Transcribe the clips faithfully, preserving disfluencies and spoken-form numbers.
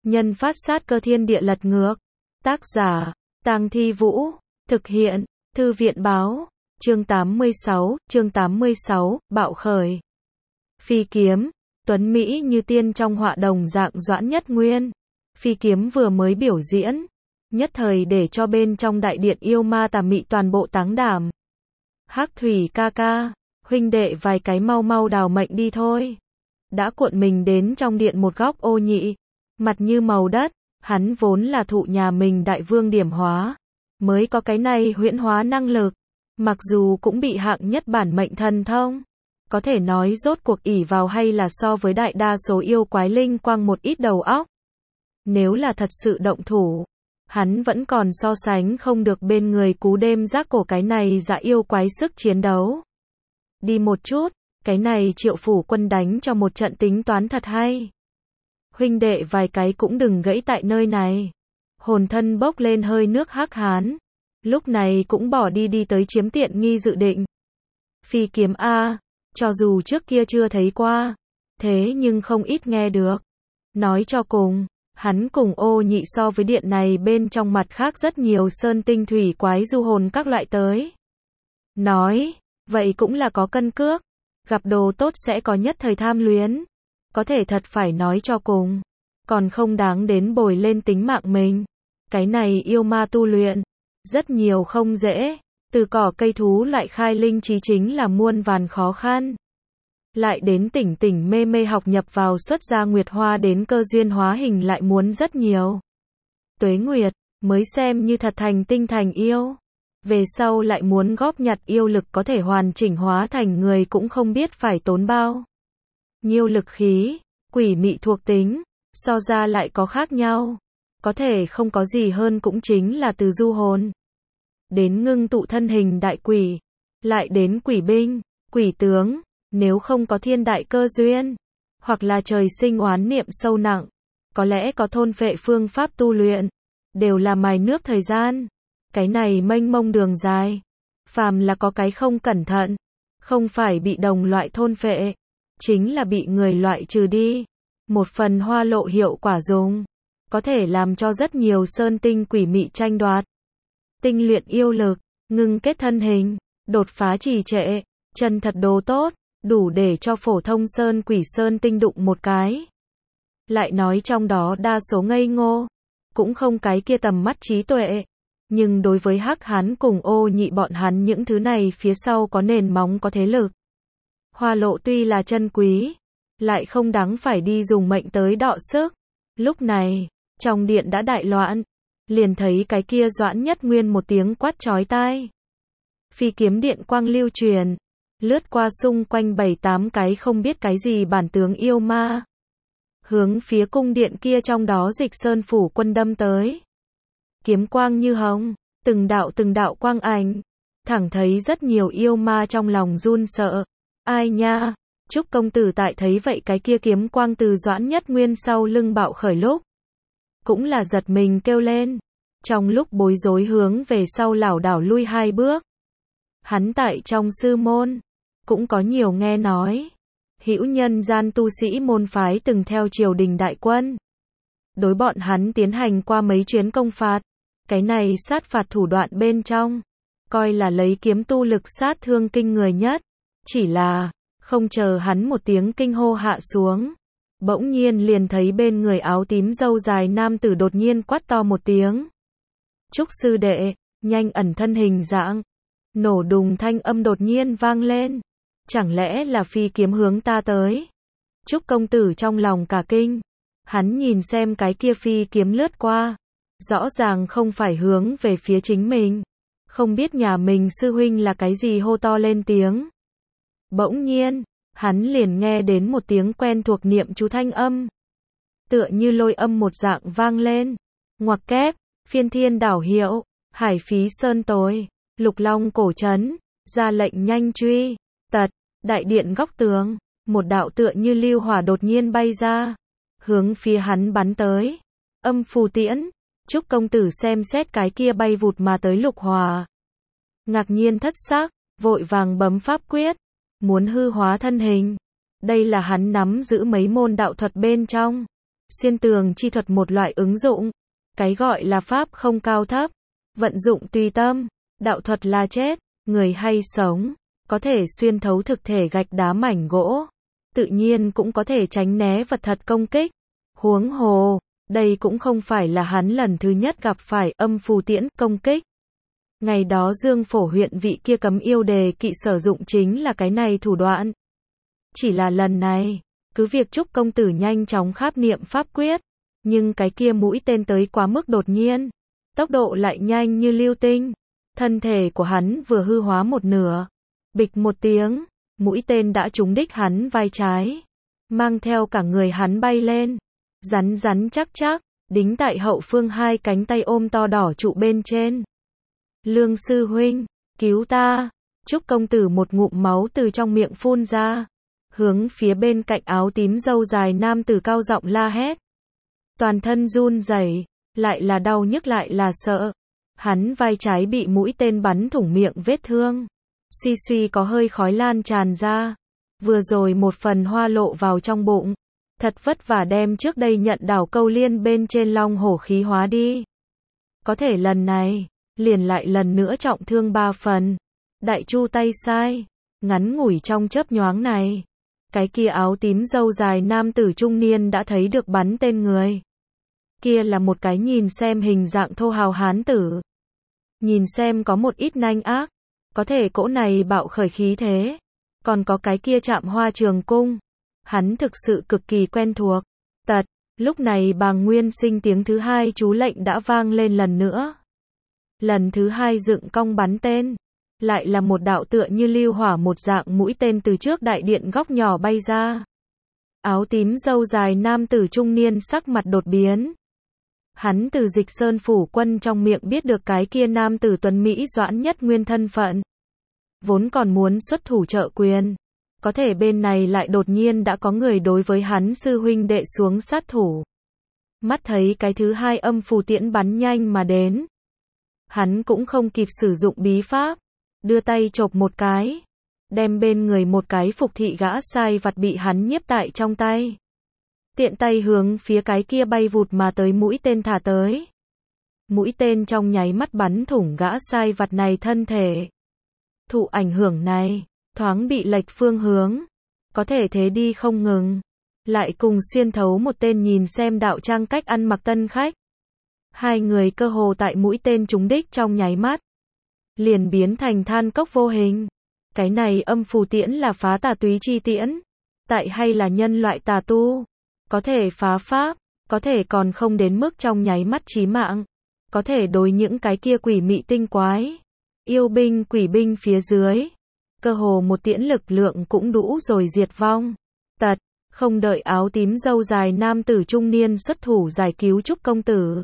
Nhân phát sát cơ thiên địa lật ngược. Tác giả, Tang Thi Vũ. Thực hiện, Thư viện báo. Chương tám mươi sáu, chương tám mươi sáu, bạo khởi. Phi kiếm, tuấn Mỹ như tiên trong họa đồng dạng Doãn Nhất Nguyên. Phi kiếm vừa mới biểu diễn, nhất thời để cho bên trong đại điện yêu ma tà mị toàn bộ táng đảm. Hắc Thủy ca ca, huynh đệ vài cái mau mau đào mệnh đi thôi. Đã cuộn mình đến trong điện một góc ô nhị, mặt như màu đất, hắn vốn là thụ nhà mình đại vương điểm hóa, mới có cái này huyễn hóa năng lực, mặc dù cũng bị hạng nhất bản mệnh thần thông, có thể nói rốt cuộc ỷ vào hay là so với đại đa số yêu quái linh quang một ít đầu óc. Nếu là thật sự động thủ, hắn vẫn còn so sánh không được bên người cú đêm giác cổ cái này dạ yêu quái sức chiến đấu. Đi một chút, cái này Triệu phủ quân đánh cho một trận tính toán thật hay. Huynh đệ vài cái cũng đừng gãy tại nơi này. Hồn thân bốc lên hơi nước hắc hán, lúc này cũng bỏ đi đi tới chiếm tiện nghi dự định. Phi kiếm A, cho dù trước kia chưa thấy qua, thế nhưng không ít nghe được. Nói cho cùng, hắn cùng ô nhị so với điện này bên trong mặt khác rất nhiều sơn tinh thủy quái du hồn các loại tới. Nói, vậy cũng là có cân cước, gặp đồ tốt sẽ có nhất thời tham luyến. Có thể thật phải nói cho cùng, còn không đáng đến bồi lên tính mạng mình. Cái này yêu ma tu luyện, rất nhiều không dễ, từ cỏ cây thú lại khai linh trí chính là muôn vàn khó khăn. Lại đến tỉnh tỉnh mê mê học nhập vào xuất ra nguyệt hoa đến cơ duyên hóa hình lại muốn rất nhiều. Tuế nguyệt, mới xem như thật thành tinh thành yêu. Về sau lại muốn góp nhặt yêu lực có thể hoàn chỉnh hóa thành người cũng không biết phải tốn bao nhiêu lực khí, quỷ mị thuộc tính, so ra lại có khác nhau. Có thể không có gì hơn cũng chính là từ du hồn đến ngưng tụ thân hình đại quỷ, lại đến quỷ binh, quỷ tướng, nếu không có thiên đại cơ duyên, hoặc là trời sinh oán niệm sâu nặng, có lẽ có thôn phệ phương pháp tu luyện, đều là mài nước thời gian. Cái này mênh mông đường dài, phàm là có cái không cẩn thận, không phải bị đồng loại thôn phệ, chính là bị người loại trừ đi. Một phần hoa lộ hiệu quả dùng, có thể làm cho rất nhiều sơn tinh quỷ mị tranh đoạt. Tinh luyện yêu lực, ngưng kết thân hình, đột phá trì trệ, chân thật đồ tốt, đủ để cho phổ thông sơn quỷ sơn tinh đụng một cái. Lại nói trong đó đa số ngây ngô, cũng không cái kia tầm mắt trí tuệ. Nhưng đối với hắc hắn cùng ô nhị bọn hắn những thứ này phía sau có nền móng có thế lực. Hoa lộ tuy là chân quý, lại không đáng phải đi dùng mệnh tới đọ sức. Lúc này, trong điện đã đại loạn, liền thấy cái kia Doãn Nhất Nguyên một tiếng quát chói tai. Phi kiếm điện quang lưu truyền, lướt qua xung quanh bảy tám cái không biết cái gì bản tướng yêu ma. Hướng phía cung điện kia trong đó Dịch Sơn phủ quân đâm tới. Kiếm quang như hồng, từng đạo từng đạo quang ảnh, thẳng thấy rất nhiều yêu ma trong lòng run sợ. Ai nha, Trúc công tử tại thấy vậy cái kia kiếm quang từ Doãn Nhất Nguyên sau lưng bạo khởi lúc, cũng là giật mình kêu lên, trong lúc bối rối hướng về sau lảo đảo lui hai bước. Hắn tại trong sư môn, cũng có nhiều nghe nói, hữu nhân gian tu sĩ môn phái từng theo triều đình đại quân. Đối bọn hắn tiến hành qua mấy chuyến công phạt, cái này sát phạt thủ đoạn bên trong, coi là lấy kiếm tu lực sát thương kinh người nhất. Chỉ là, không chờ hắn một tiếng kinh hô hạ xuống, bỗng nhiên liền thấy bên người áo tím râu dài nam tử đột nhiên quát to một tiếng. Trúc sư đệ, nhanh ẩn thân hình dạng. Nổ đùng thanh âm đột nhiên vang lên. Chẳng lẽ là phi kiếm hướng ta tới? Trúc công tử trong lòng cả kinh. Hắn nhìn xem cái kia phi kiếm lướt qua, rõ ràng không phải hướng về phía chính mình. Không biết nhà mình sư huynh là cái gì hô to lên tiếng. Bỗng nhiên, hắn liền nghe đến một tiếng quen thuộc niệm chú thanh âm. Tựa như lôi âm một dạng vang lên. Ngoặc kép, phiên thiên đảo hiệu, hải phí sơn tối, lục long cổ trấn, ra lệnh nhanh truy, tật, đại điện góc tường, một đạo tựa như lưu hỏa đột nhiên bay ra, hướng phía hắn bắn tới. Âm phù tiễn, Trúc công tử xem xét cái kia bay vụt mà tới lục hỏa, ngạc nhiên thất sắc, vội vàng bấm pháp quyết, muốn hư hóa thân hình. Đây là hắn nắm giữ mấy môn đạo thuật bên trong, xuyên tường chi thuật một loại ứng dụng. Cái gọi là pháp không cao thấp, vận dụng tùy tâm, đạo thuật là chết, người hay sống, có thể xuyên thấu thực thể gạch đá mảnh gỗ, tự nhiên cũng có thể tránh né vật thật công kích. Huống hồ, đây cũng không phải là hắn lần thứ nhất gặp phải âm phù tiễn công kích. Ngày đó Dương Phổ huyện vị kia cấm yêu đề kỵ sử dụng chính là cái này thủ đoạn. Chỉ là lần này, cứ việc Trúc công tử nhanh chóng kháp niệm pháp quyết, nhưng cái kia mũi tên tới quá mức đột nhiên, tốc độ lại nhanh như lưu tinh, thân thể của hắn vừa hư hóa một nửa, bịch một tiếng, mũi tên đã trúng đích hắn vai trái, mang theo cả người hắn bay lên, rắn rắn chắc chắc, đính tại hậu phương hai cánh tay ôm to đỏ trụ bên trên. Lương sư huynh, cứu ta! Trúc công tử một ngụm máu từ trong miệng phun ra, hướng phía bên cạnh áo tím râu dài nam tử cao giọng la hét. Toàn thân run rẩy, lại là đau nhức lại là sợ. Hắn vai trái bị mũi tên bắn thủng miệng vết thương, suy suy có hơi khói lan tràn ra. Vừa rồi một phần hoa lộ vào trong bụng, thật vất vả đem trước đây nhận đảo câu liên bên trên long hổ khí hóa đi. Có thể lần này, liền lại lần nữa trọng thương ba phần. Đại chu tay sai, ngắn ngủi trong chớp nhoáng này, cái kia áo tím râu dài nam tử trung niên đã thấy được bắn tên người. Kia là một cái nhìn xem hình dạng thô hào hán tử. Nhìn xem có một ít nanh ác, có thể cỗ này bạo khởi khí thế. Còn có cái kia chạm hoa trường cung. Hắn thực sự cực kỳ quen thuộc. Tật, lúc này Bàng Nguyên Sinh tiếng thứ hai chú lệnh đã vang lên lần nữa. Lần thứ hai dựng cong bắn tên. Lại là một đạo tựa như lưu hỏa một dạng mũi tên từ trước đại điện góc nhỏ bay ra. Áo tím râu dài nam tử trung niên sắc mặt đột biến. Hắn từ Dịch Sơn phủ quân trong miệng biết được cái kia nam tử tuấn Mỹ Doãn Nhất Nguyên thân phận. Vốn còn muốn xuất thủ trợ quyền. Có thể bên này lại đột nhiên đã có người đối với hắn sư huynh đệ xuống sát thủ. Mắt thấy cái thứ hai âm phù tiễn bắn nhanh mà đến. Hắn cũng không kịp sử dụng bí pháp. Đưa tay chộp một cái. Đem bên người một cái phục thị gã sai vặt bị hắn nhiếp tại trong tay. Tiện tay hướng phía cái kia bay vụt mà tới mũi tên thả tới. Mũi tên trong nháy mắt bắn thủng gã sai vặt này thân thể. Thụ ảnh hưởng này, thoáng bị lệch phương hướng. Có thể thế đi không ngừng. Lại cùng xuyên thấu một tên nhìn xem đạo trang cách ăn mặc tân khách. Hai người cơ hồ tại mũi tên trúng đích trong nháy mắt. Liền biến thành than cốc vô hình. Cái này âm phù tiễn là phá tà túy chi tiễn. Tại hay là nhân loại tà tu. Có thể phá pháp, có thể còn không đến mức trong nháy mắt chí mạng. Có thể đối những cái kia quỷ mị tinh quái. Yêu binh quỷ binh phía dưới. Cơ hồ một tiễn lực lượng cũng đủ rồi diệt vong. Tật, không đợi áo tím râu dài nam tử trung niên xuất thủ giải cứu Trúc công tử.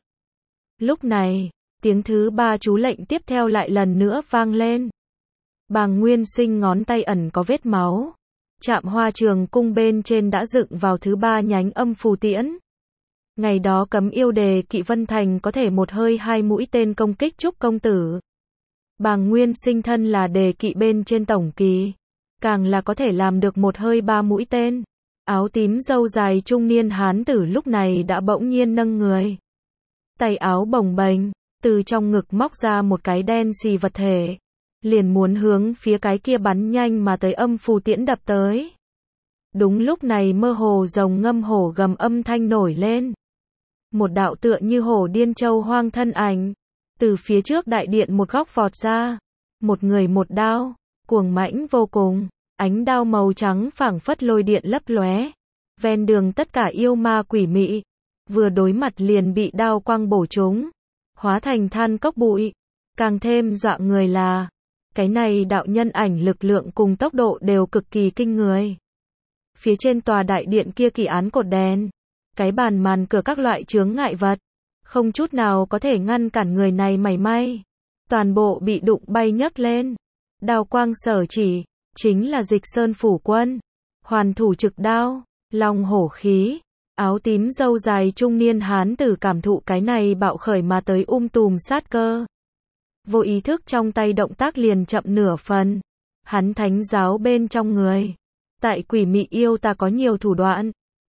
Lúc này, tiếng thứ ba chú lệnh tiếp theo lại lần nữa vang lên. Bàng Nguyên Sinh ngón tay ẩn có vết máu. Chạm hoa trường cung bên trên đã dựng vào thứ ba nhánh âm phù tiễn. Ngày đó cấm yêu đề kỵ Vân Thành có thể một hơi hai mũi tên công kích Trúc công tử. Bàng Nguyên Sinh thân là đề kỵ bên trên tổng kỳ. Càng là có thể làm được một hơi ba mũi tên. Áo tím râu dài trung niên hán tử lúc này đã bỗng nhiên nâng người. Tay áo bồng bềnh, từ trong ngực móc ra một cái đen xì vật thể. Liền muốn hướng phía cái kia bắn nhanh mà tới âm phù tiễn đập tới. Đúng lúc này mơ hồ rồng ngâm hổ gầm âm thanh nổi lên. Một đạo tựa như hổ điên châu hoang thân ảnh. Từ phía trước đại điện một góc vọt ra. Một người một đao, cuồng mãnh vô cùng. Ánh đao màu trắng phảng phất lôi điện lấp lóe. Ven đường tất cả yêu ma quỷ mị. Vừa đối mặt liền bị đao quang bổ trúng. Hóa thành than cốc bụi. Càng thêm dọa người là. Cái này đạo nhân ảnh lực lượng cùng tốc độ đều cực kỳ kinh người. Phía trên tòa đại điện kia kỳ án cột đèn. Cái bàn màn cửa các loại chướng ngại vật. Không chút nào có thể ngăn cản người này mảy may. Toàn bộ bị đụng bay nhấc lên. Đao quang sở chỉ. Chính là Dịch Sơn phủ quân. Hoàn thủ trực đao. Long hổ khí. Áo tím râu dài trung niên hán tử cảm thụ cái này bạo khởi mà tới um tùm sát cơ. Vô ý thức trong tay động tác liền chậm nửa phần. Hắn thánh giáo bên trong người. Tại quỷ mị yêu ta có nhiều thủ đoạn.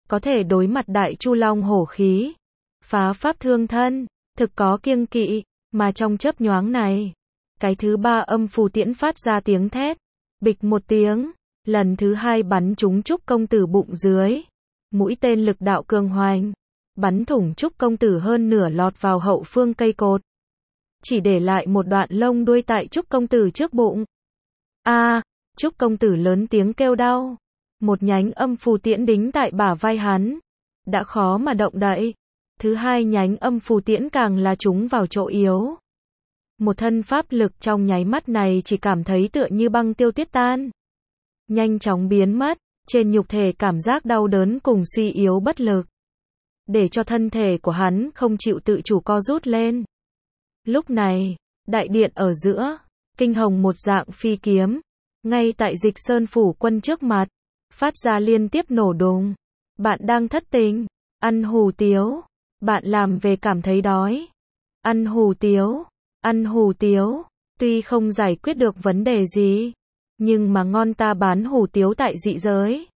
có thể đối mặt đại chu long hổ khí, phá pháp thương thân, thực có kiêng kỵ, mà trong chớp nhoáng này, cái thứ ba âm phù tiễn phát ra tiếng thét, bịch một tiếng, lần thứ hai bắn trúng Trúc công tử bụng dưới, mũi tên lực đạo cường hoành, bắn thủng Trúc công tử hơn nửa lọt vào hậu phương cây cột, chỉ để lại một đoạn lông đuôi tại Trúc công tử trước bụng. A, Trúc công tử lớn tiếng kêu đau, một nhánh âm phù tiễn đính tại bả vai hắn, đã khó mà động đậy, thứ hai nhánh âm phù tiễn càng là trúng vào chỗ yếu. Một thân pháp lực trong nháy mắt này chỉ cảm thấy tựa như băng tiêu tuyết tan, nhanh chóng biến mất, trên nhục thể cảm giác đau đớn cùng suy yếu bất lực, để cho thân thể của hắn không chịu tự chủ co rút lên. Lúc này, đại điện ở giữa, kinh hồng một dạng phi kiếm, ngay tại Dịch Sơn phủ quân trước mặt, phát ra liên tiếp nổ đùng. Bạn đang thất tình, ăn hủ tiếu, bạn làm về cảm thấy đói, ăn hủ tiếu, ăn hủ tiếu, tuy không giải quyết được vấn đề gì, nhưng mà ngon ta bán hủ tiếu tại dị giới.